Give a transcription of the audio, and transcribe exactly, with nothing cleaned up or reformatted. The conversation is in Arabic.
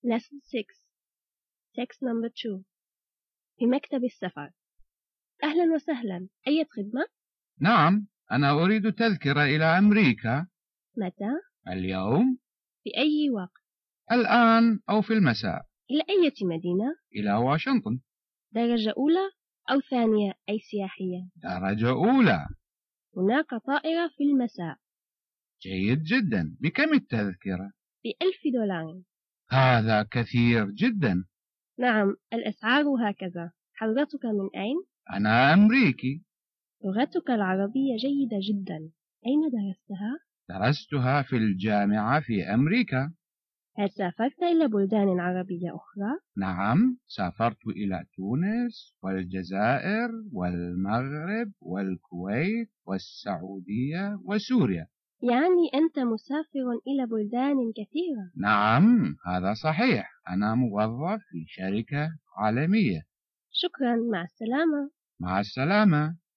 Lesson six. Text number two. في مكتب السفر. أهلا وسهلا، أي خدمة؟ نعم، أنا أريد تذكرة إلى أمريكا. متى؟ اليوم. في أي وقت؟ الآن أو في المساء. إلى أي مدينة؟ إلى واشنطن. درجة أولى أو ثانية أي سياحية؟ درجة أولى. هناك طائرة في المساء. جيد جدا، بكم التذكرة؟ بألف دولار. هذا كثير جدا. نعم، الأسعار هكذا. حضرتك من أين؟ أنا أمريكي. لغتك العربية جيدة جدا. أين درستها؟ درستها في الجامعة في أمريكا. هل سافرت إلى بلدان عربية أخرى؟ نعم، سافرت إلى تونس والجزائر والمغرب والكويت والسعودية وسوريا. يعني أنت مسافر إلى بلدان كثيرة. نعم، هذا صحيح. أنا موظف في شركة عالمية. شكرا، مع السلامة. مع السلامة.